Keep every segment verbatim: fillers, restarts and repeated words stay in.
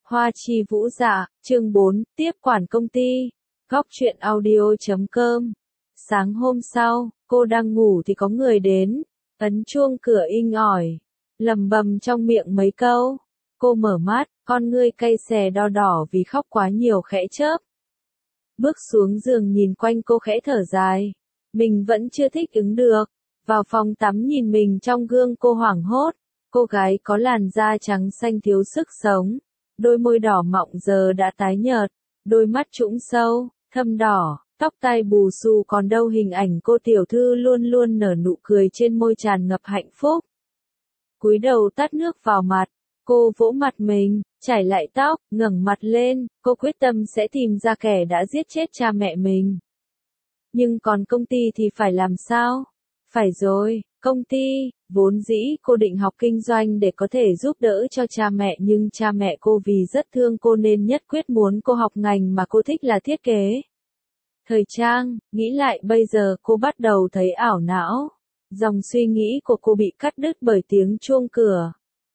Hoa chi vũ dạ, chương bốn, tiếp quản công ty. Góc truyện audio chấm com. Sáng hôm sau, cô đang ngủ thì có người đến, ấn chuông cửa inh ỏi, lầm bầm trong miệng mấy câu. Cô mở mắt, con ngươi cay xè đo đỏ vì khóc quá nhiều khẽ chớp. Bước xuống giường nhìn quanh cô khẽ thở dài. Mình vẫn chưa thích ứng được. Vào phòng tắm nhìn mình trong gương cô hoảng hốt. Cô gái có làn da trắng xanh thiếu sức sống. Đôi môi đỏ mọng giờ đã tái nhợt. Đôi mắt trũng sâu, thâm đỏ, tóc tai bù xù còn đâu hình ảnh cô tiểu thư luôn luôn nở nụ cười trên môi tràn ngập hạnh phúc. Cúi đầu tát nước vào mặt. Cô vỗ mặt mình, chải lại tóc, ngẩng mặt lên, cô quyết tâm sẽ tìm ra kẻ đã giết chết cha mẹ mình. Nhưng còn công ty thì phải làm sao? Phải rồi, công ty, vốn dĩ cô định học kinh doanh để có thể giúp đỡ cho cha mẹ nhưng cha mẹ cô vì rất thương cô nên nhất quyết muốn cô học ngành mà cô thích là thiết kế. Thời trang, nghĩ lại bây giờ cô bắt đầu thấy ảo não. Dòng suy nghĩ của cô bị cắt đứt bởi tiếng chuông cửa.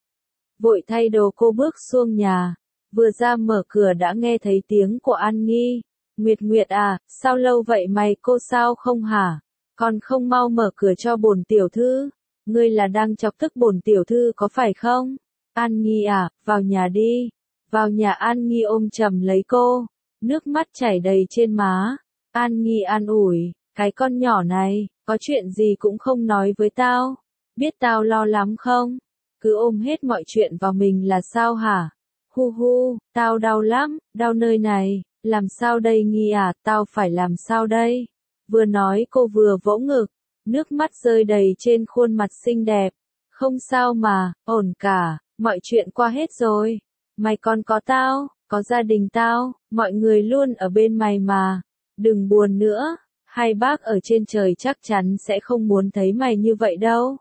Vội thay đồ cô bước xuống nhà, vừa ra mở cửa đã nghe thấy tiếng của An Nghi. Nguyệt Nguyệt à, sao lâu vậy mày cô sao không hả? Còn không mau mở cửa cho bổn tiểu thư. Ngươi là đang chọc tức bổn tiểu thư có phải không? An Nghi à, vào nhà đi. Vào nhà An Nghi ôm chầm lấy cô, nước mắt chảy đầy trên má. An Nghi an ủi, cái con nhỏ này, có chuyện gì cũng không nói với tao. Biết tao lo lắm không? Cứ ôm hết mọi chuyện vào mình là sao hả? Hu hu, tao đau lắm, đau nơi này, làm sao đây Nghi à, tao phải làm sao đây? Vừa nói cô vừa vỗ ngực, nước mắt rơi đầy trên khuôn mặt xinh đẹp. Không sao mà, ổn cả, mọi chuyện qua hết rồi. Mày còn có tao, có gia đình tao, mọi người luôn ở bên mày mà. Đừng buồn nữa, hai bác ở trên trời chắc chắn sẽ không muốn thấy mày như vậy đâu.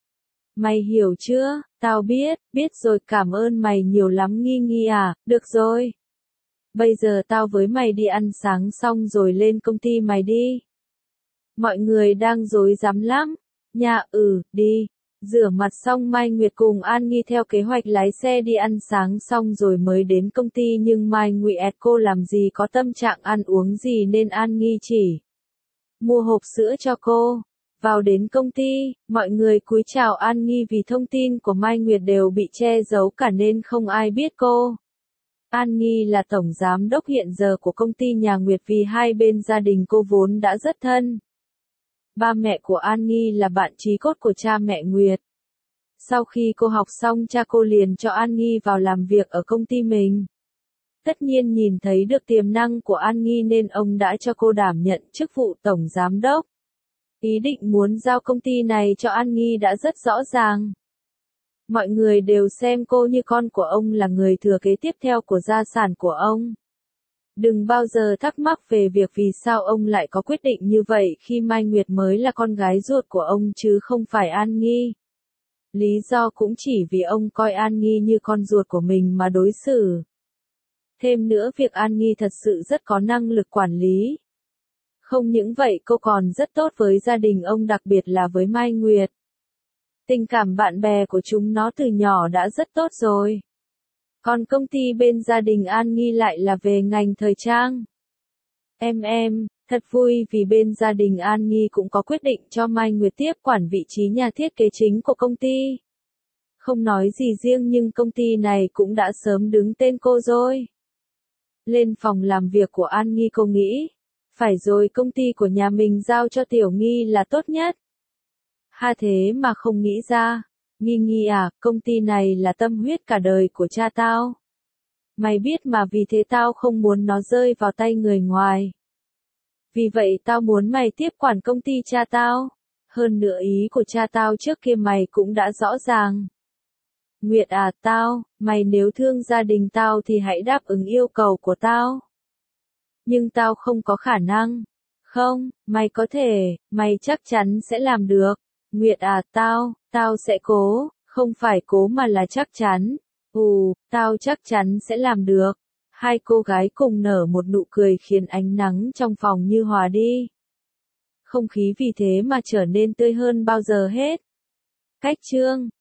Mày hiểu chưa? Tao biết, biết rồi, cảm ơn mày nhiều lắm Nghi Nghi à, được rồi. Bây giờ tao với mày đi ăn sáng xong rồi lên công ty mày đi. Mọi người đang rối rắm lắm. Nhà ừ, đi. Rửa mặt xong Mai Nguyệt cùng An Nghi theo kế hoạch lái xe đi ăn sáng xong rồi mới đến công ty nhưng Mai Nguyệt cô làm gì có tâm trạng ăn uống gì nên An Nghi chỉ mua hộp sữa cho cô. Vào đến công ty, mọi người cúi chào An Nghi vì thông tin của Mai Nguyệt đều bị che giấu cả nên không ai biết cô. An Nghi là tổng giám đốc hiện giờ của công ty nhà Nguyệt vì hai bên gia đình cô vốn đã rất thân. Ba mẹ của An Nghi là bạn chí cốt của cha mẹ Nguyệt. Sau khi cô học xong cha cô liền cho An Nghi vào làm việc ở công ty mình. Tất nhiên nhìn thấy được tiềm năng của An Nghi nên ông đã cho cô đảm nhận chức vụ tổng giám đốc. Ý định muốn giao công ty này cho An Nghi đã rất rõ ràng. Mọi người đều xem cô như con của ông là người thừa kế tiếp theo của gia sản của ông. Đừng bao giờ thắc mắc về việc vì sao ông lại có quyết định như vậy khi Mai Nguyệt mới là con gái ruột của ông chứ không phải An Nghi. Lý do cũng chỉ vì ông coi An Nghi như con ruột của mình mà đối xử. Thêm nữa việc An Nghi thật sự rất có năng lực quản lý. Không những vậy cô còn rất tốt với gia đình ông đặc biệt là với Mai Nguyệt. Tình cảm bạn bè của chúng nó từ nhỏ đã rất tốt rồi. Còn công ty bên gia đình An Nghi lại là về ngành thời trang. Em em, thật vui vì bên gia đình An Nghi cũng có quyết định cho Mai Nguyệt tiếp quản vị trí nhà thiết kế chính của công ty. Không nói gì riêng nhưng công ty này cũng đã sớm đứng tên cô rồi. Lên phòng làm việc của An Nghi cô nghĩ. Phải rồi, công ty của nhà mình giao cho Tiểu Nghi là tốt nhất. Ha thế mà không nghĩ ra. Nghi Nghi à, công ty này là tâm huyết cả đời của cha tao. Mày biết mà vì thế tao không muốn nó rơi vào tay người ngoài. Vì vậy tao muốn mày tiếp quản công ty cha tao. Hơn nữa ý của cha tao trước kia mày cũng đã rõ ràng. Nguyệt à, tao, mày nếu thương gia đình tao thì hãy đáp ứng yêu cầu của tao. Nhưng tao không có khả năng. Không, mày có thể, mày chắc chắn sẽ làm được. Nguyệt à, tao, tao sẽ cố, không phải cố mà là chắc chắn. Ù, tao chắc chắn sẽ làm được. Hai cô gái cùng nở một nụ cười khiến ánh nắng trong phòng như hòa đi. Không khí vì thế mà trở nên tươi hơn bao giờ hết. Cách chương